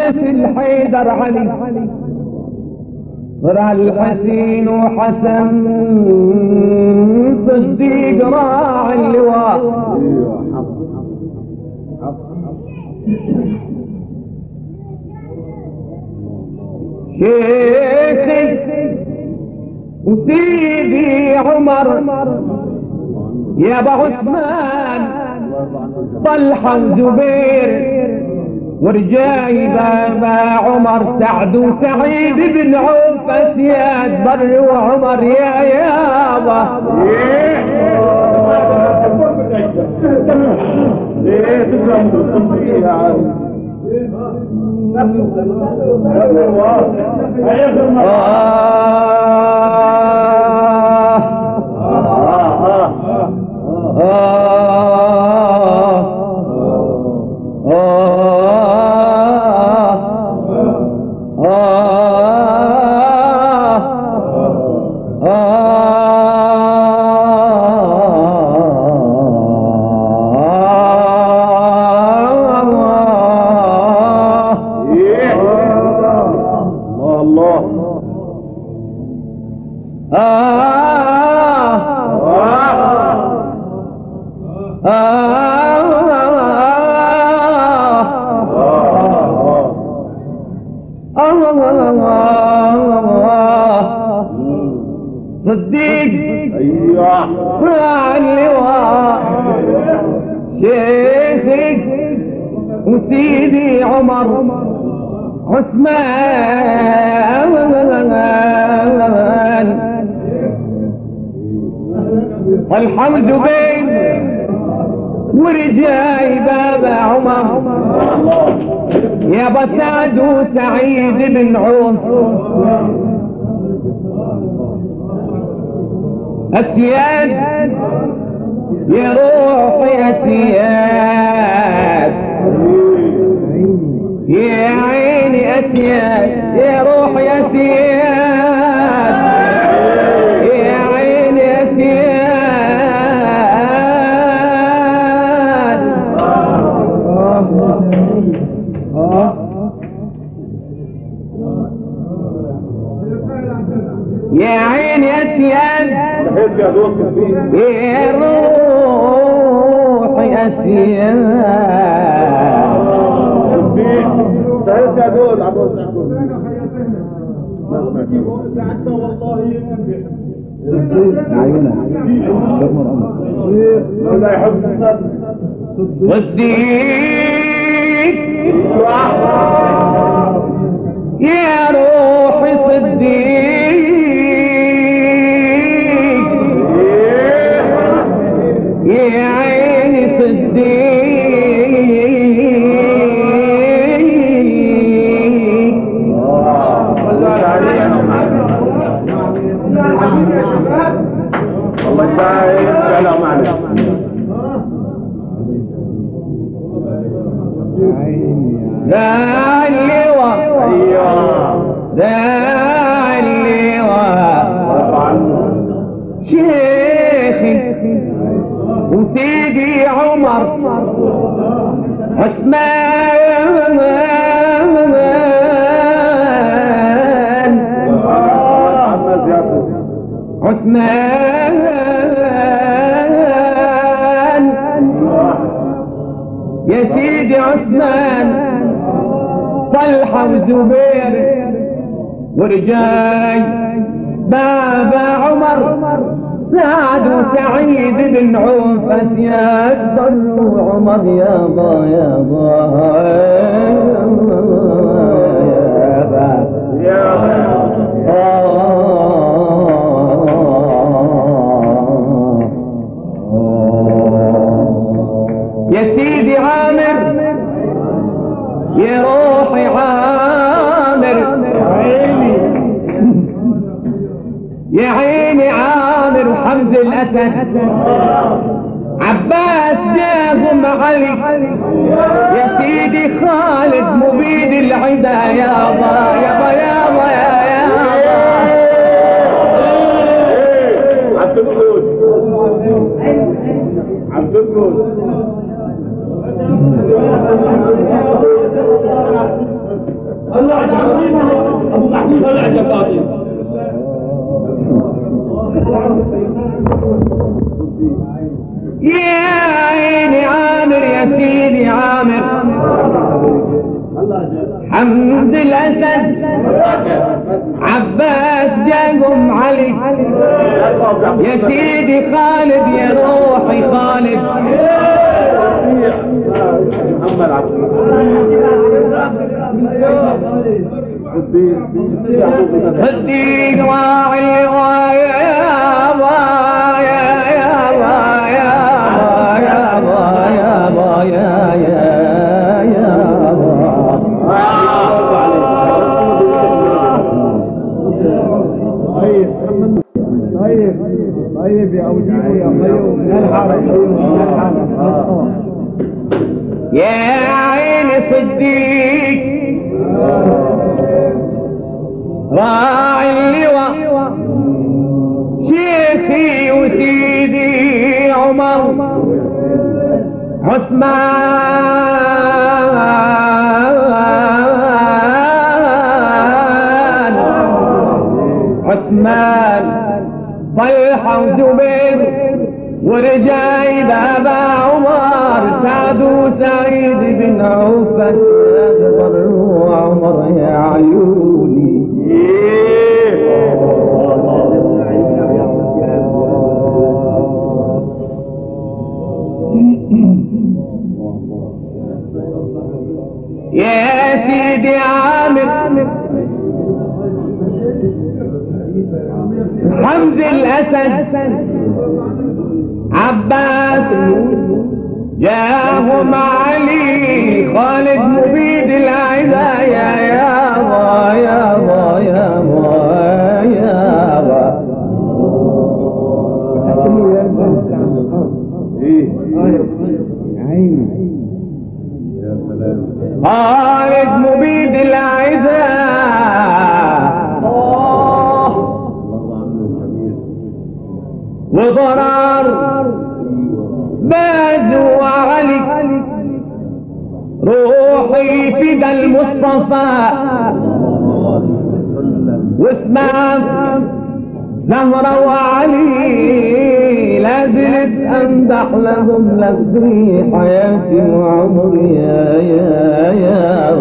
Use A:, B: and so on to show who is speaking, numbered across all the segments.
A: مثل حيدر علي طلع الحسين وحسن صديق راعي اللواء شيخي وسيدي عمر يا ابو عثمان طلحة وزبير ورجاي بابا عمر سعد وسعيد بن عوف اسياد بر وعمر يا يابا صديق راعي اللواء شيخي وسيدي عمر عثمان الحمد بين ورجاي بابا عمر يا بسعد وسعيد بن عوف اسياد يا روحي اسياد يا عيني اسياد يا روحي اسياد يا عيني اسياد يا عيني اسياد يا روحي اسياد
B: يا دول عبود
A: صديق يا روحي صديق يا عيني صديق
B: الله يسعدك سلام عليكم
A: داعي اللواء داعي اللواء شيخي وسيدي عمر عثمان عثمان يا سيدي عثمان طلحة وزبير ورجاي بابا عمر سعد وسعيد بن عوف اسياد بر وعمر يابا يابا يا سيدي عامر يا روحي عامر يا عيني عامر وحمد الأسد عباس جاهم علي يا سيدي خالد مبيد العدا يابا يابا يابا يابا
B: عبد القدوس عبد القدوس
A: حمد الأسد عباس جاهم علي يا سيدي خالد يا روحي خالد
B: محمد عبد
A: الدين راعي الرواية يا بايا يا بايا يا بايا بايا يا
C: طيب يا أوجيب يا قيوم
A: يا عيني صديق راعي اللواء شيخي وسيدي عمر عثمان طلحة وزبير ورجاي بابا عمر سعد وسعيد بن عوف السادة وعمر يا عيوني يا سيدي عامر حمد الأسد عباس جاهم علي خالد مبيد العدا يا با يا با يا با يا با خالد مبيد العدا وضرار باز وعلي روحي فدا المصطفى واسمع زهرة وعلي لازلت امدح لهم لفظي حياتي وعمري يا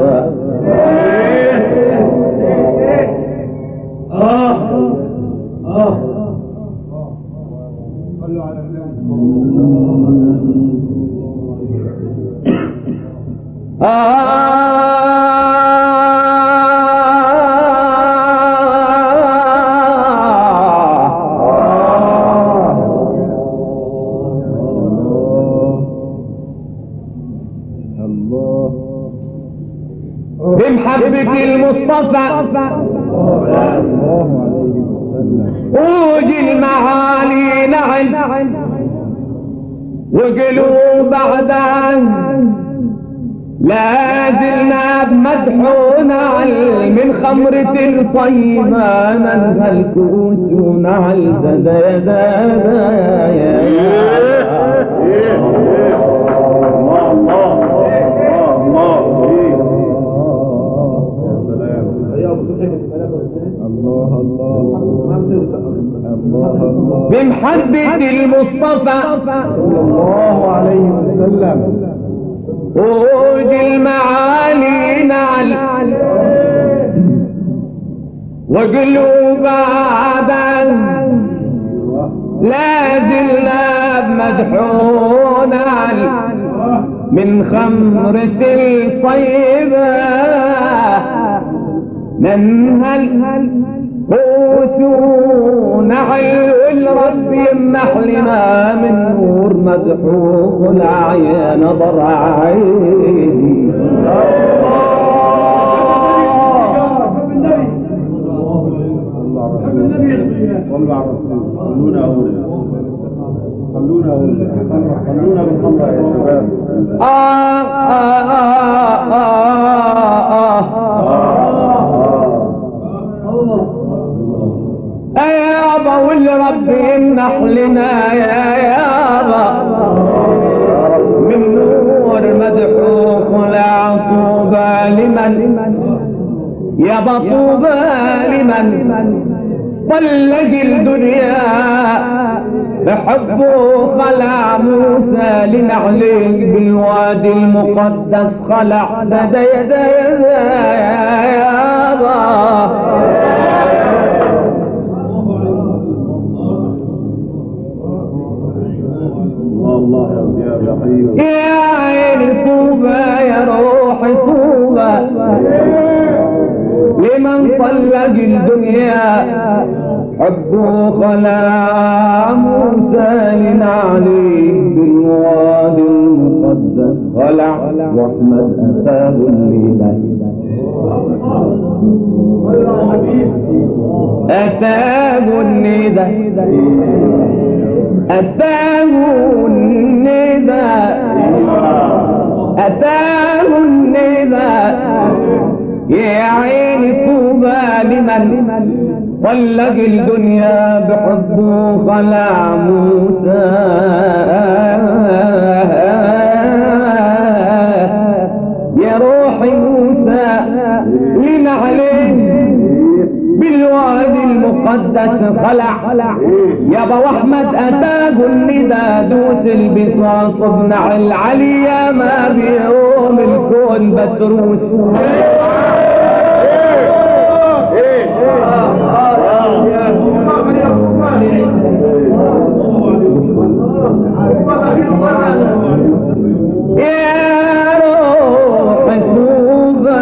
A: بمحبة المصطفى وجي المعالي نعل وقلوب بعدان لا زلنا بمدحون عل من خمرة الطيبة منها الكؤوس ونعل زدا بمحبة المصطفى
C: صلى الله عليه وسلم
A: وجي المعالي نعل وقلوب عبد لا زلنا بمدحون من خمرة الطيبة ننهل وسون نعل والرب يمنح لنا من نور مدحوخ العين نظر عيني
B: خلونا بالخمرة يا شباب.
A: يابا والرب يمنح لنا يابا من نور مدحوخ لا طوبى لمن يابا طوبى لمن طلق الدنيا بحبه خلع موسى لنعلق بالوادي المقدس خلع بدا يدا
B: الله يا حبيبي
A: يا عين طوبى يا روح طوبى لمن طلق الدنيا حبه خلع موسى لنعلي بالوادي المقدس خلع واحمد اتاه الليله اتاه الندى اتاه الندى اتاه الندى يا عيني طوبى لمن طلق الدنيا بحبه خلع موسى يا روحي موسى لنعليه بالوادي المقدس خلع يابا واحمد اتاه الندى دوس البساط ابنع العليا ما بيقوم الكون بتروس يا روح طوبى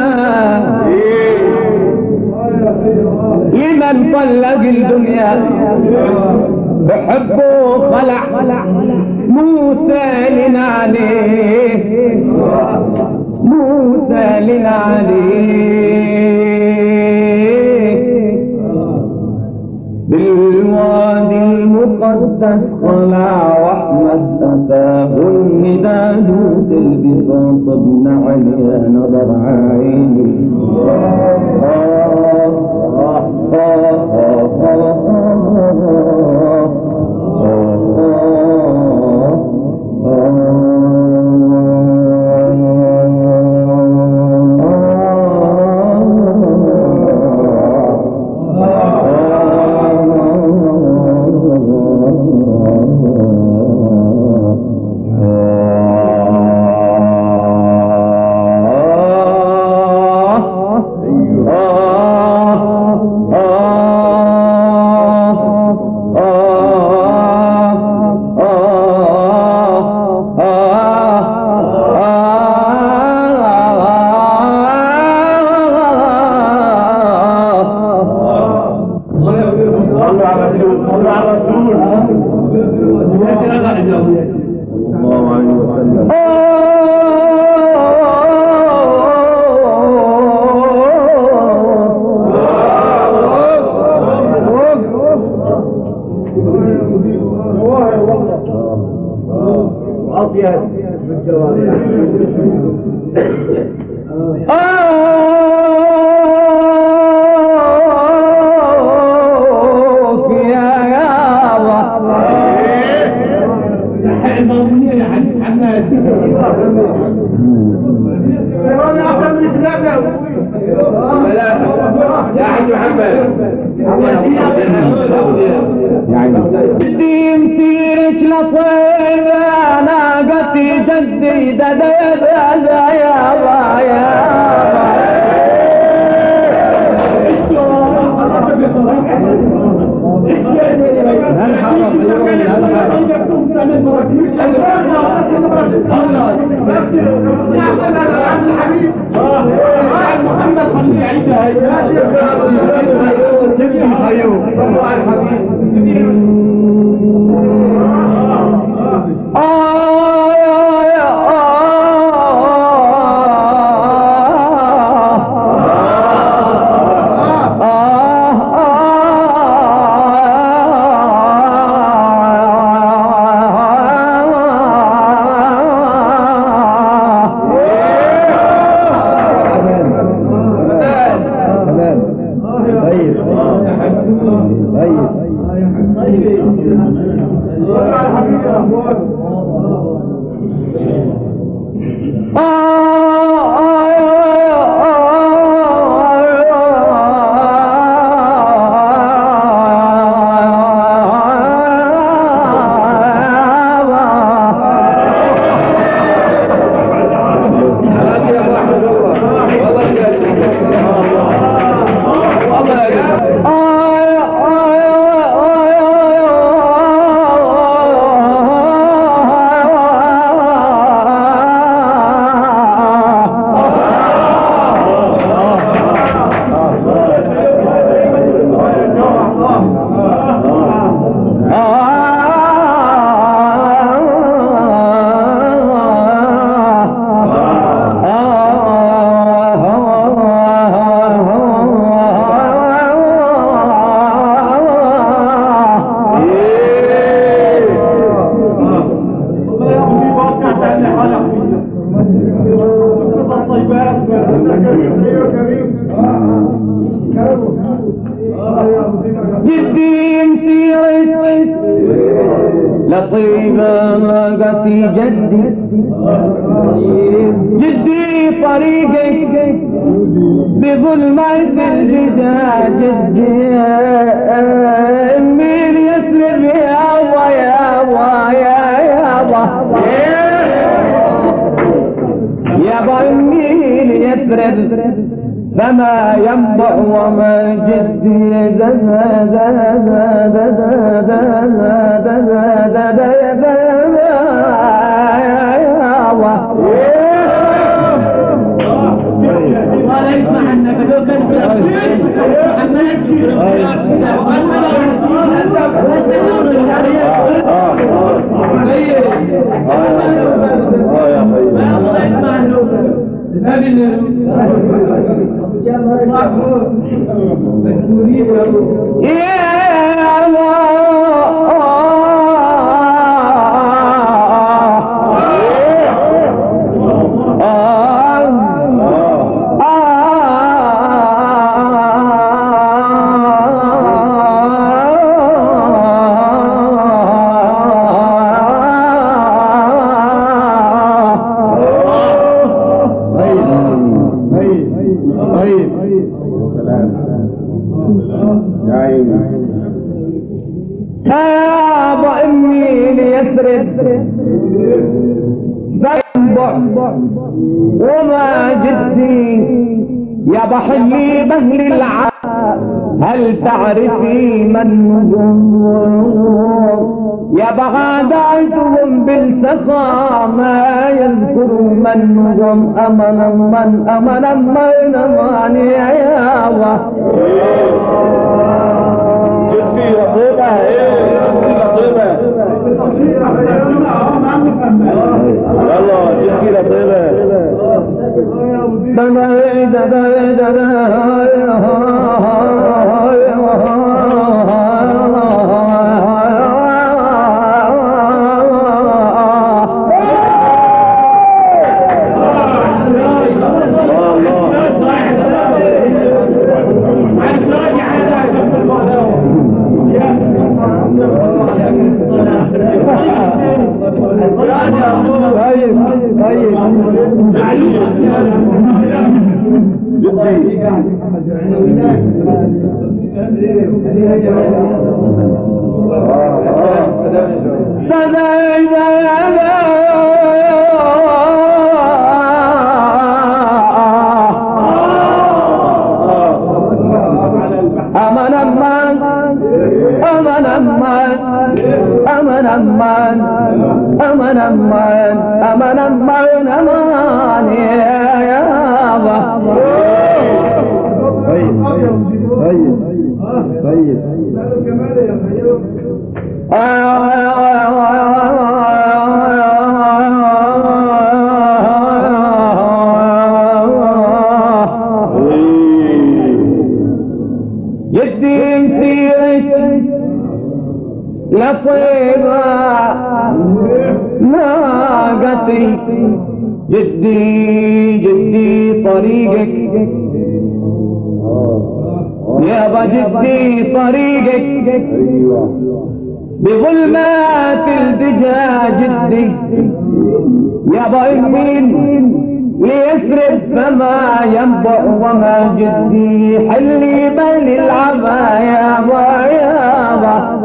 A: لمن طلق الدنيا بحبه خلع موسى لنعليه موسى لنعليه بالوادي المقدس خلع واحمد اتاه الندى دوس البساط ابن عليا نظر عيني بدي مسيرك لطيب انا قتي جدي ددد يا بايا جدي مسيرة لطيبة جدي جدي طريقك بظلمة الجداد جدي مين يسلم يا الله يا الله يا الله يا الله مين يسرد فما ينبع وما جدي وما جدي يا بحلي بهل العالم هل تعرفي من هم يا بغاداتهم بالسخاء ما يذكر من هم أمنا من أمنا من أمان يا الله
B: جدي لطيبة لطيبة يلا جدي لطيبة
A: جدي طريقك يا بجدي طريقك بظلمات الدجا جدي يا بأمين ليسرد فما ينبع وما جدي حلي بل العبا يا با يا با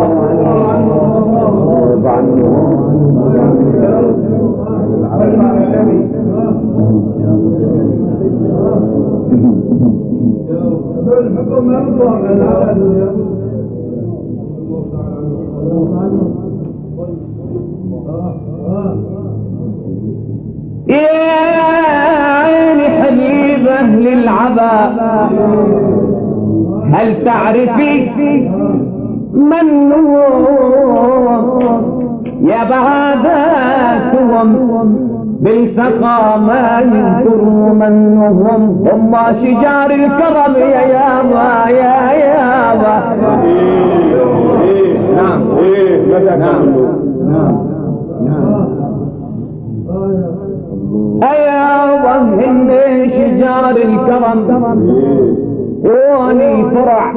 A: الله يا عيني حبيبه للعبا هل تعرفي من هو يا بعاداتهم بالسقا ما يذكروا من هم شجار الكرم يا يابا يا يابا.
B: نعم
A: أيابا هن شجار الكرم واني فرح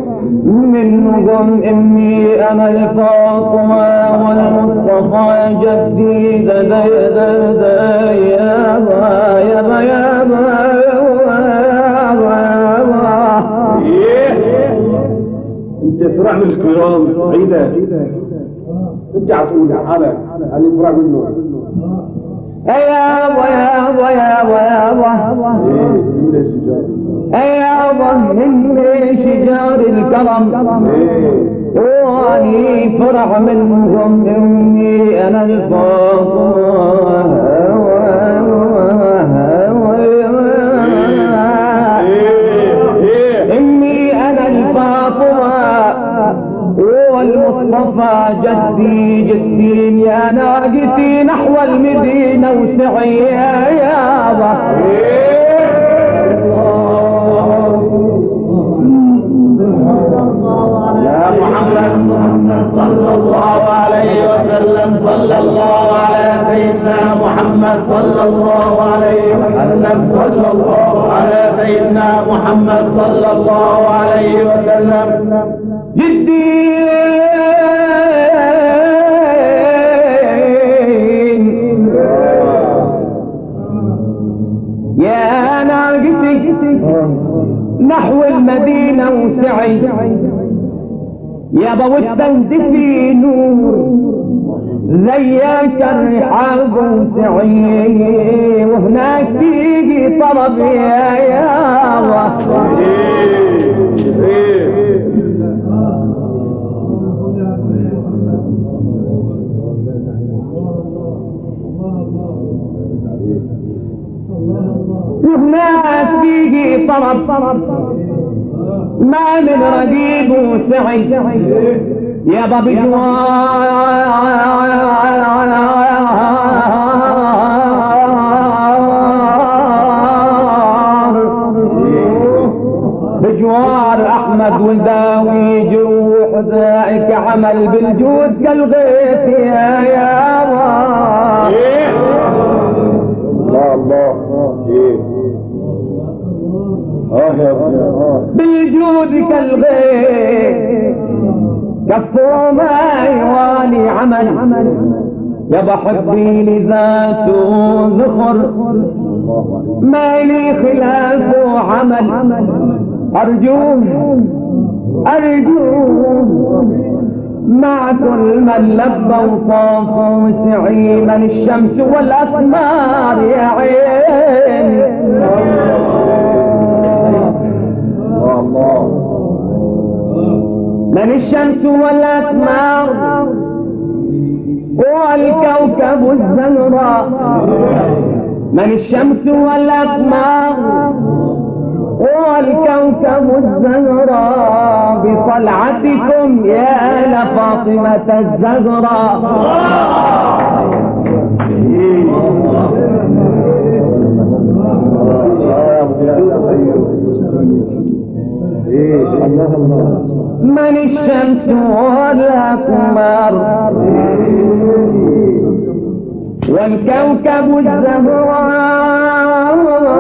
A: منهم امي انا الفاطمة والمصطفى جدي دا يابا يابا يابا
B: انت فرح من الكرام عيدة انت عطولي حالك انا فرح منه
A: يابا يابا يابا يابا يابا من شجار الكرم واني فرح منهم امي انا الفاطمة امي انا الفاطمة والمصطفى جدي يا ناقتي نحو المدينة وسعي يا يابا.
B: يا محمد صلى الله عليه وسلم صلى الله على سيدنا محمد صلى الله عليه وسلم صلى الله على سيدنا محمد صلى الله عليه وسلم
A: جدي يا ناقتي نحو المدينة وسعي يابا واستهدفي نور زيك الرحاب وسعي وهناك تيجي طرب يا يابا. وهناك تيجي طرب ما من رديب وسعي يابا بجوار احمد وداوي جروح ذاك عمل بالجود كالغيث يا يابا.
B: الله
A: بالجود كالغيث كفوا ما يوالي عمل يا بحبي لذاته ذخر ما لي خلافه عمل أرجوه مع كل من لبى وطاف وسعي من الشمس والأثمار يا عين. من الشمس والأثمار والكوكب الزهراء من الشمس والأقمار والكوكب الزهراء بطلعتكم يا آل فاطمة الزهراء. من الشمس والأقمار والكوكب الزهراء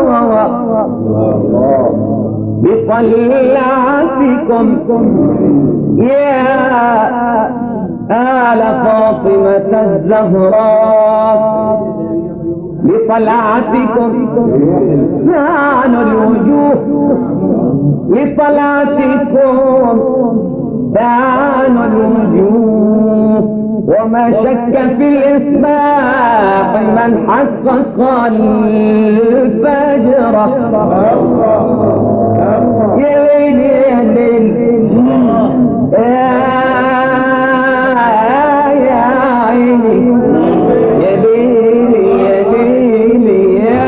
A: بطلعتكم يا آل فاطمة الزهراء لطلعتكم زان الوجوه لطلعتكم دان الوجوه وما شك في الإصباح من حقق الفجر. يا ليل يا ليل يا عيني يا ليل يا ليل يا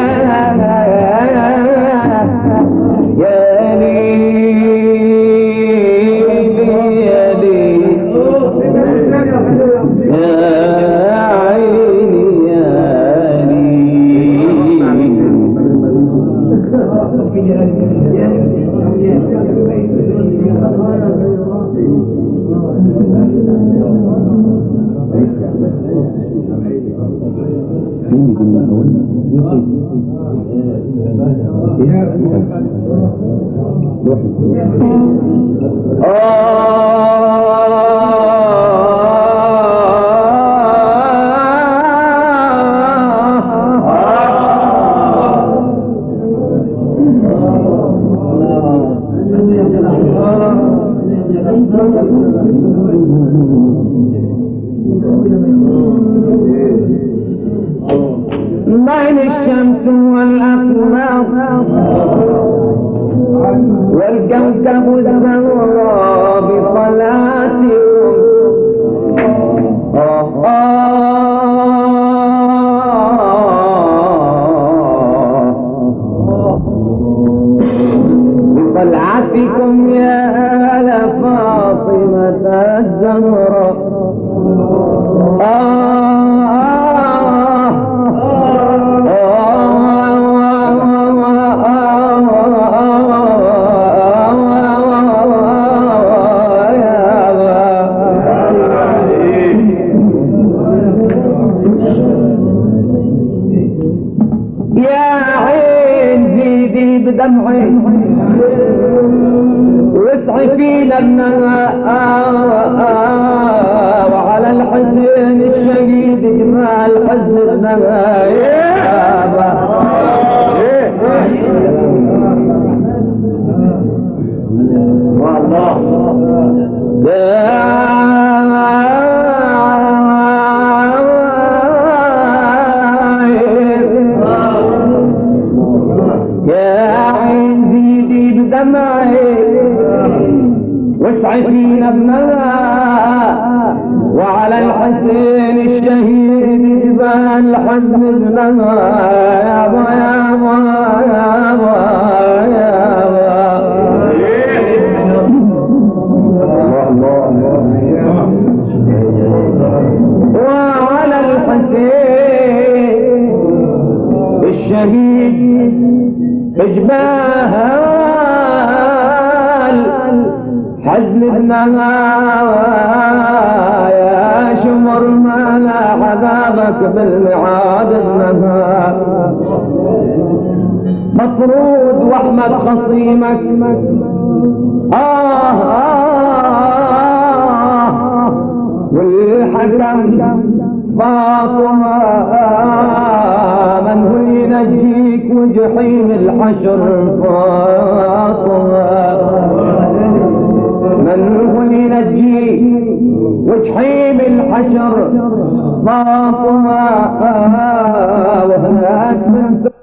A: بين الشمس والأقمار والكوكب الزهراء بطلعتكم يا آل فاطمة الزهراء. بدمعي واسعي فينا وعلى الحسين الشهيد جمال حزن ابنها يابا. واسعي فينا ابنها وعلى الحسين الشهيد جبال حزن ابنها يابا يابا يابا يابا. وعلى الحسين الشهيد جبال حزن ابنها يا شمر ما لا عذابك بالمعاد ابنها مطرود واحمد خصيمك والحكم فاطمة من هو ينجيك وجحيم الحشر فاطمة من هو ينجيك وجحيم الحشر فاطمة وهناك من